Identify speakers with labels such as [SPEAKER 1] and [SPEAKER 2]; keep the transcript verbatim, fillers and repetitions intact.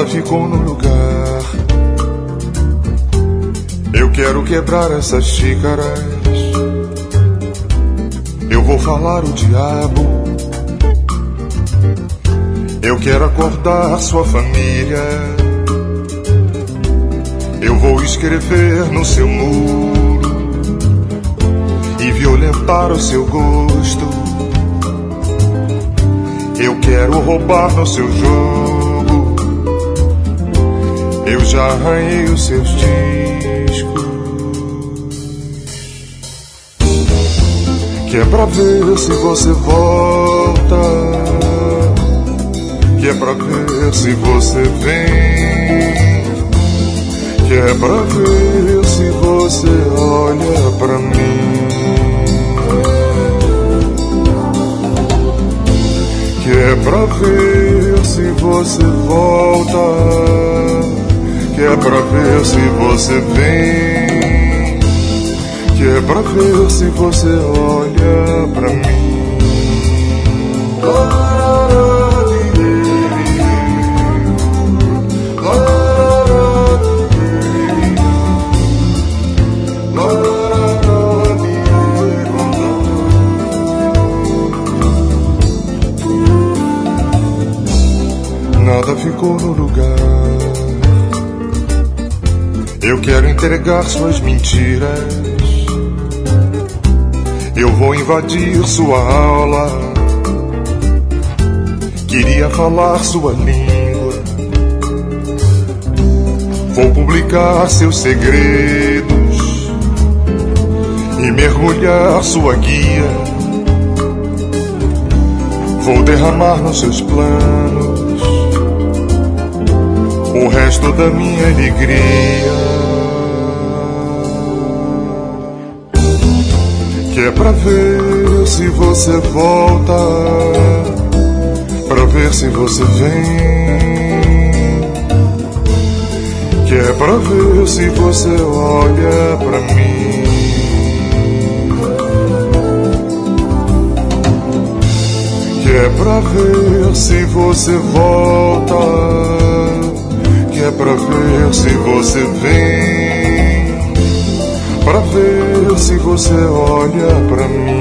[SPEAKER 1] Nada ficou no lugar. Eu quero quebrar essas xícaras. Eu vou falar o diabo. Eu quero acordar sua família. Eu vou escrever no seu muro e violentar o seu gosto. Eu quero roubar no seu jogo. Eu já arranhei os seus discos. Que é pra ver se você volta. Que é pra ver se você vem. Que é pra ver se você olha pra mim. Que é pra ver se você volta. Que é pra ver se você vem. Que é pra ver se você olha pra mim. Nada ficou no lugar. Eu quero entregar suas mentiras. Eu vou invadir sua aula. Queria falar sua língua. Vou publicar seus segredos e mergulhar sua guia. Vou derramar nos seus planos o resto da minha alegria. Que é pra ver se você volta, pra ver se você vem. Que é pra ver se você olha pra mim. Que é pra ver se você volta. Que é pra ver se você vem. Pra ver se você olha pra mim.